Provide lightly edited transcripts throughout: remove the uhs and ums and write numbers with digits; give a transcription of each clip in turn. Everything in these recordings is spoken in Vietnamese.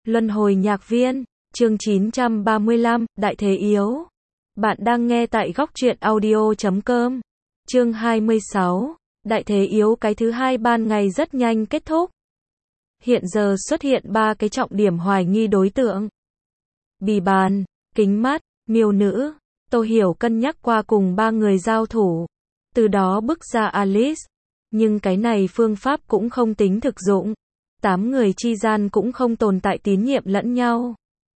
Luân hồi nhạc viên, chương 935, Đại Thế Yếu. Bạn đang nghe tại góc truyện audio.com. Chương 26, Đại Thế Yếu. Cái thứ hai ban ngày rất nhanh kết thúc. Hiện giờ xuất hiện 3 cái trọng điểm hoài nghi đối tượng. Bì bàn, kính mắt, miêu nữ. Tô Hiểu cân nhắc qua cùng 3 người giao thủ, từ đó bức ra Alice. Nhưng cái này phương pháp cũng không tính thực dụng. 8 người chi gian cũng không tồn tại tín nhiệm lẫn nhau.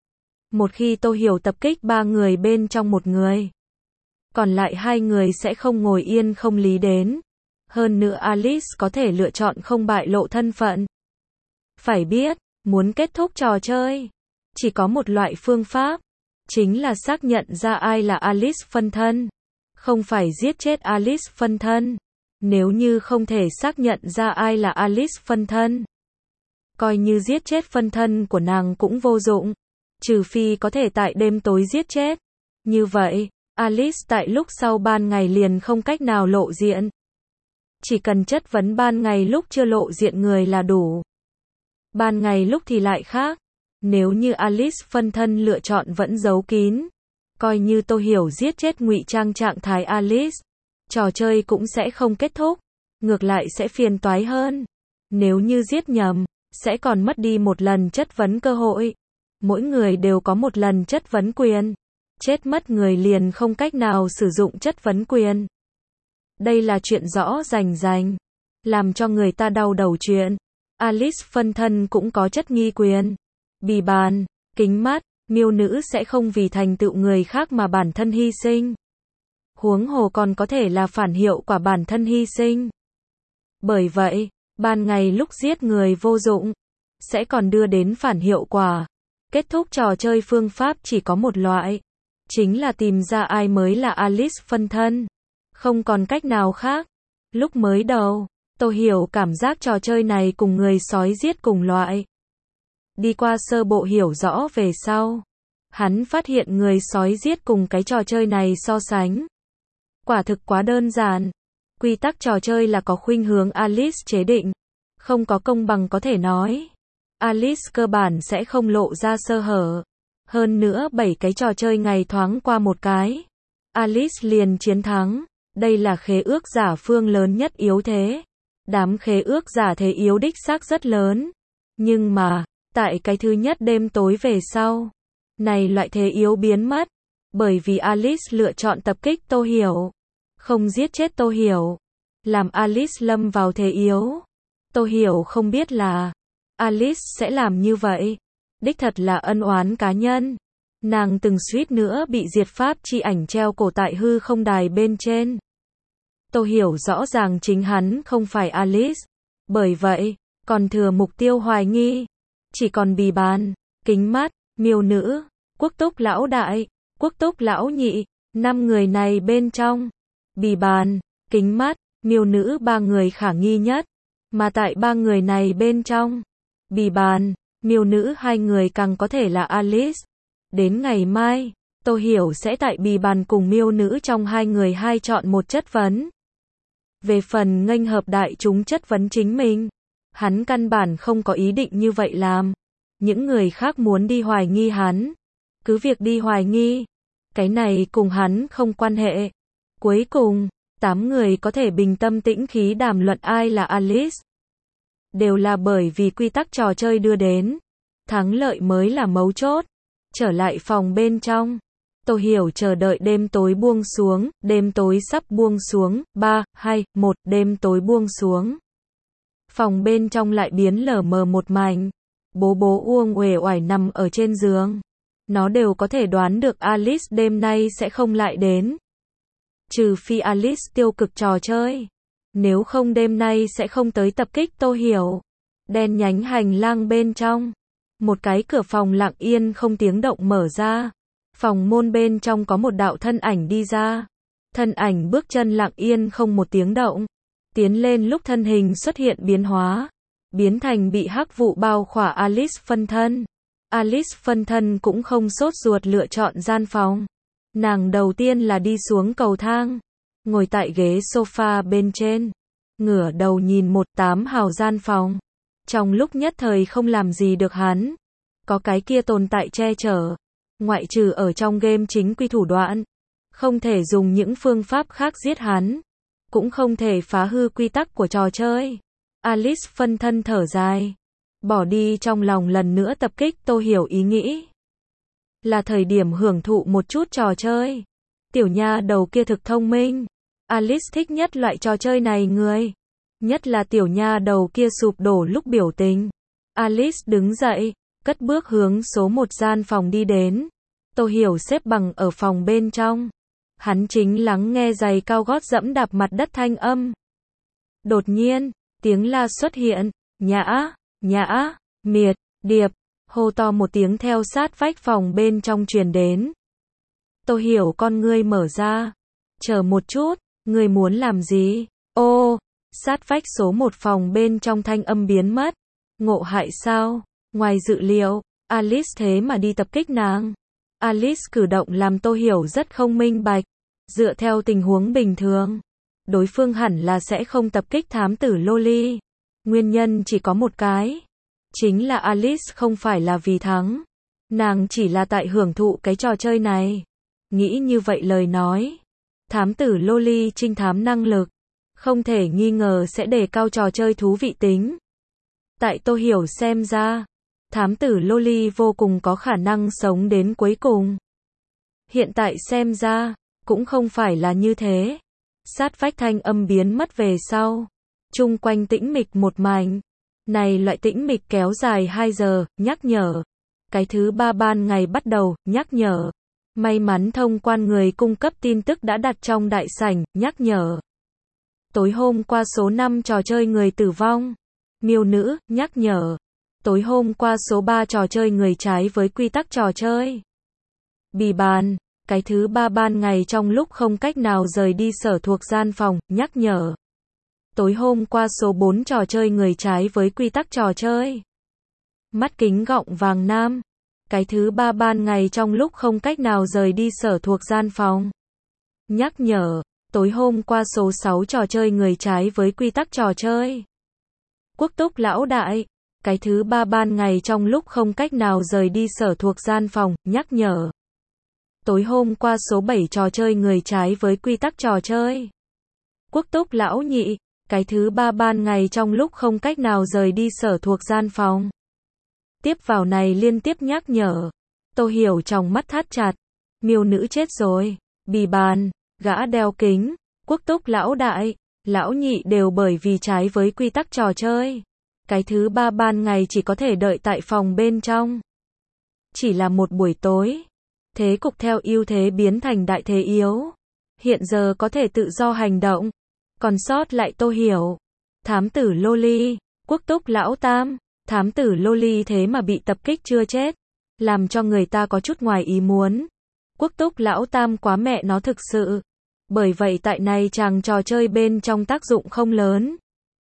Một khi Tô Hiểu tập kích 3 người bên trong một người, còn lại 2 người sẽ không ngồi yên không lý đến. Hơn nữa Alice có thể lựa chọn không bại lộ thân phận. Phải biết, muốn kết thúc trò chơi, chỉ có một loại phương pháp, chính là xác nhận ra ai là Alice phân thân, không phải giết chết Alice phân thân. Nếu như không thể xác nhận ra ai là Alice phân thân, coi như giết chết phân thân của nàng cũng vô dụng, trừ phi có thể tại đêm tối giết chết. Như vậy, Alice tại lúc sau ban ngày liền không cách nào lộ diện. Chỉ cần chất vấn ban ngày lúc chưa lộ diện người là đủ. Ban ngày lúc thì lại khác. Nếu như Alice phân thân lựa chọn vẫn giấu kín, coi như Tô Hiểu giết chết ngụy trang trạng thái Alice, trò chơi cũng sẽ không kết thúc, ngược lại sẽ phiền toái hơn. Nếu như giết nhầm, sẽ còn mất đi một lần chất vấn cơ hội. Mỗi người đều có một lần chất vấn quyền. Chết mất người liền không cách nào sử dụng chất vấn quyền. Đây là chuyện rõ rành rành, làm cho người ta đau đầu chuyện. Alice phân thân cũng có chất nghi quyền. Bì bàn, kính mắt, miêu nữ sẽ không vì thành tựu người khác mà bản thân hy sinh. Huống hồ còn có thể là phản hiệu quả bản thân hy sinh. Bởi vậy, ban ngày lúc giết người vô dụng, sẽ còn đưa đến phản hiệu quả. Kết thúc trò chơi phương pháp chỉ có một loại, chính là tìm ra ai mới là Alice phân thân. Không còn cách nào khác. Lúc mới đầu, Tô Hiểu cảm giác trò chơi này cùng người sói giết cùng loại. Đi qua sơ bộ hiểu rõ về sau, hắn phát hiện người sói giết cùng cái trò chơi này so sánh, quả thực quá đơn giản. Quy tắc trò chơi là có khuynh hướng Alice chế định, không có công bằng có thể nói. Alice cơ bản sẽ không lộ ra sơ hở. Hơn nữa 7 cái trò chơi ngày thoáng qua một cái, Alice liền chiến thắng. Đây là khế ước giả phương lớn nhất yếu thế. Đám khế ước giả thế yếu đích xác rất lớn. Nhưng mà, tại cái thứ nhất đêm tối về sau, này loại thế yếu biến mất. Bởi vì Alice lựa chọn tập kích Tô Hiểu, không giết chết Tô Hiểu, làm Alice lâm vào thế yếu. Tô Hiểu không biết là Alice sẽ làm như vậy. Đích thật là ân oán cá nhân. Nàng từng suýt nữa bị diệt pháp chi ảnh treo cổ tại hư không đài bên trên. Tô Hiểu rõ ràng chính hắn không phải Alice. Bởi vậy, còn thừa mục tiêu hoài nghi. Chỉ còn bì bàn, kính mắt, miêu nữ, quốc túc lão đại, quốc túc lão nhị. 5 người này bên trong, bì bàn, kính mắt, miêu nữ 3 người khả nghi nhất. Mà tại 3 người này bên trong, bì bàn, miêu nữ 2 người càng có thể là Alice. Đến ngày mai, Tô Hiểu sẽ tại bì bàn cùng miêu nữ trong 2 người hai chọn một chất vấn. Về phần nghênh hợp đại chúng chất vấn chính mình, hắn căn bản không có ý định như vậy làm. Những người khác muốn đi hoài nghi hắn, cứ việc đi hoài nghi. Cái này cùng hắn không quan hệ. Cuối cùng, 8 người có thể bình tâm tĩnh khí đàm luận ai là Alice. Đều là bởi vì quy tắc trò chơi đưa đến. Thắng lợi mới là mấu chốt. Trở lại phòng bên trong, Tô Hiểu chờ đợi đêm tối buông xuống. Đêm tối sắp buông xuống. 3, 2, 1, đêm tối buông xuống. Phòng bên trong lại biến lờ mờ một mảnh. Bố bố uông uể oải nằm ở trên giường. Nó đều có thể đoán được Alice đêm nay sẽ không lại đến. Trừ phi Alice tiêu cực trò chơi. Nếu không đêm nay sẽ không tới tập kích Tô Hiểu. Đen nhánh hành lang bên trong, một cái cửa phòng lặng yên không tiếng động mở ra. Phòng môn bên trong có một đạo thân ảnh đi ra. Thân ảnh bước chân lặng yên không một tiếng động. Tiến lên lúc thân hình xuất hiện biến hóa, biến thành bị hắc vụ bao khỏa Alice phân thân. Alice phân thân cũng không sốt ruột lựa chọn gian phòng. Nàng đầu tiên là đi xuống cầu thang, ngồi tại ghế sofa bên trên, ngửa đầu nhìn 18 hào gian phòng. Trong lúc nhất thời không làm gì được hắn. Có cái kia tồn tại che chở. Ngoại trừ ở trong game chính quy thủ đoạn. Không thể dùng những phương pháp khác giết hắn. Cũng không thể phá hư quy tắc của trò chơi. Alice phân thân thở dài. Bỏ đi trong lòng lần nữa tập kích Tô Hiểu ý nghĩ. Là thời điểm hưởng thụ một chút trò chơi. Tiểu nha đầu kia thực thông minh. Alice thích nhất loại trò chơi này người. Nhất là tiểu nha đầu kia sụp đổ lúc biểu tình. Alice đứng dậy, cất bước hướng số một gian phòng đi đến. Tô Hiểu xếp bằng ở phòng bên trong. Hắn chính lắng nghe giày cao gót dẫm đạp mặt đất thanh âm. Đột nhiên, tiếng la xuất hiện. Nhã, miệt, điệp. Hô to một tiếng theo sát vách phòng bên trong truyền đến. Tô Hiểu con ngươi mở ra. Chờ một chút, ngươi muốn làm gì? Ô, sát vách số một phòng bên trong thanh âm biến mất. Ngộ hại sao? Ngoài dự liệu, Alice thế mà đi tập kích nàng. Alice cử động làm Tô Hiểu rất không minh bạch. Dựa theo tình huống bình thường, đối phương hẳn là sẽ không tập kích thám tử Loli. Nguyên nhân chỉ có một cái. Chính là Alice không phải là vì thắng. Nàng chỉ là tại hưởng thụ cái trò chơi này. Nghĩ như vậy lời nói. Thám tử Loli trinh thám năng lực. Không thể nghi ngờ sẽ đề cao trò chơi thú vị tính. Tại Tô Hiểu xem ra. Thám tử Loli vô cùng có khả năng sống đến cuối cùng. Hiện tại xem ra. Cũng không phải là như thế. Sát vách thanh âm biến mất về sau. Chung quanh tĩnh mịch một mảnh. Này loại tĩnh mịch kéo dài 2 giờ, nhắc nhở. Cái thứ 3 ban ngày bắt đầu, nhắc nhở. May mắn thông quan người cung cấp tin tức đã đặt trong đại sảnh, nhắc nhở. Tối hôm qua số 5 trò chơi người tử vong. Miêu nữ, nhắc nhở. Tối hôm qua số 3 trò chơi người trái với quy tắc trò chơi. Bì bàn. Cái thứ 3 ban ngày trong lúc không cách nào rời đi sở thuộc gian phòng, nhắc nhở. Tối hôm qua số 4 trò chơi người trái với quy tắc trò chơi. Mắt kính gọng vàng nam. Cái thứ 3 ban ngày trong lúc không cách nào rời đi sở thuộc gian phòng. Nhắc nhở. Tối hôm qua số 6 trò chơi người trái với quy tắc trò chơi. Quốc túc lão đại. Cái thứ 3 ban ngày trong lúc không cách nào rời đi sở thuộc gian phòng, nhắc nhở. Tối hôm qua số 7 trò chơi người trái với quy tắc trò chơi. Quốc túc lão nhị. Cái thứ 3 ban ngày trong lúc không cách nào rời đi sở thuộc gian phòng. Tiếp vào này liên tiếp nhắc nhở. Tô Hiểu trong mắt thắt chặt. Miêu nữ chết rồi. Bì bàn. Gã đeo kính. Quốc túc lão đại. Lão nhị đều bởi vì trái với quy tắc trò chơi. Cái thứ 3 ban ngày chỉ có thể đợi tại phòng bên trong. Chỉ là một buổi tối. Thế cục theo ưu thế biến thành đại thế yếu. Hiện giờ có thể tự do hành động. Còn sót lại Tô Hiểu. Thám tử Loli. Quốc túc lão tam. Thám tử Loli thế mà bị tập kích chưa chết. Làm cho người ta có chút ngoài ý muốn. Quốc túc lão tam quá mẹ nó thực sự. Bởi vậy tại này chàng trò chơi bên trong tác dụng không lớn.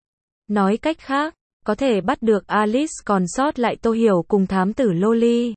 Nói cách khác, có thể bắt được Alice còn sót lại Tô Hiểu cùng thám tử Loli.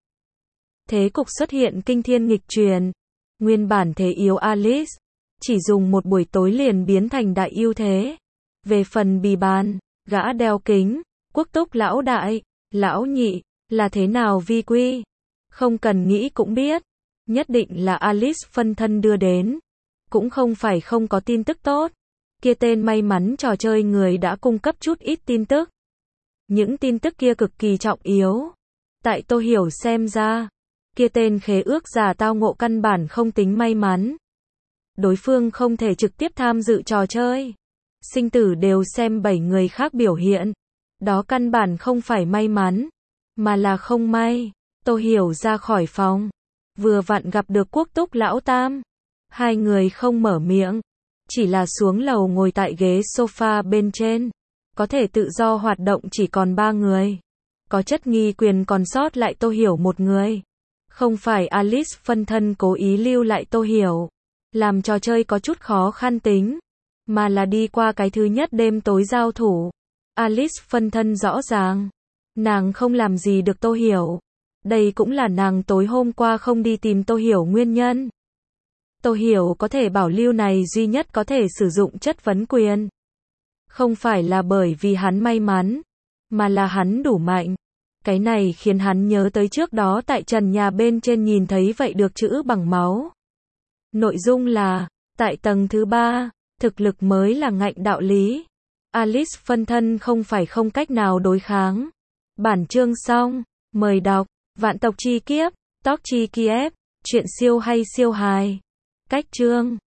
Thế cục xuất hiện kinh thiên nghịch truyền. Nguyên bản thế yếu Alice. Chỉ dùng một buổi tối liền biến thành đại ưu thế. Về phần bì bàn, gã đeo kính, quốc túc lão đại, lão nhị, là thế nào vi quy? Không cần nghĩ cũng biết. Nhất định là Alice phân thân đưa đến. Cũng không phải không có tin tức tốt. Kia tên may mắn trò chơi người đã cung cấp chút ít tin tức. Những tin tức kia cực kỳ trọng yếu. Tại Tô Hiểu xem ra, kia tên khế ước giả tao ngộ căn bản không tính may mắn. Đối phương không thể trực tiếp tham dự trò chơi. Sinh tử đều xem 7 người khác biểu hiện. Đó căn bản không phải may mắn, mà là không may. Tô Hiểu ra khỏi phòng. Vừa vặn gặp được quốc túc lão tam. Hai người không mở miệng. Chỉ là xuống lầu ngồi tại ghế sofa bên trên. Có thể tự do hoạt động chỉ còn 3 người. Có chất nghi quyền còn sót lại Tô Hiểu một người. Không phải Alice phân thân cố ý lưu lại Tô Hiểu. Làm trò chơi có chút khó khăn tính. Mà là đi qua cái thứ nhất đêm tối giao thủ. Alice phân thân rõ ràng. Nàng không làm gì được Tô Hiểu. Đây cũng là nàng tối hôm qua không đi tìm Tô Hiểu nguyên nhân. Tô Hiểu có thể bảo lưu này duy nhất có thể sử dụng chất vấn quyền. Không phải là bởi vì hắn may mắn, mà là hắn đủ mạnh. Cái này khiến hắn nhớ tới trước đó tại trần nhà bên trên nhìn thấy vậy được chữ bằng máu. Nội dung là, tại tầng thứ 3, thực lực mới là ngạnh đạo lý. Alice phân thân không phải không cách nào đối kháng. Bản chương xong, mời đọc, Vạn tộc chi kiếp, Tóc chi Kiev, chuyện siêu hay siêu hài. Cách chương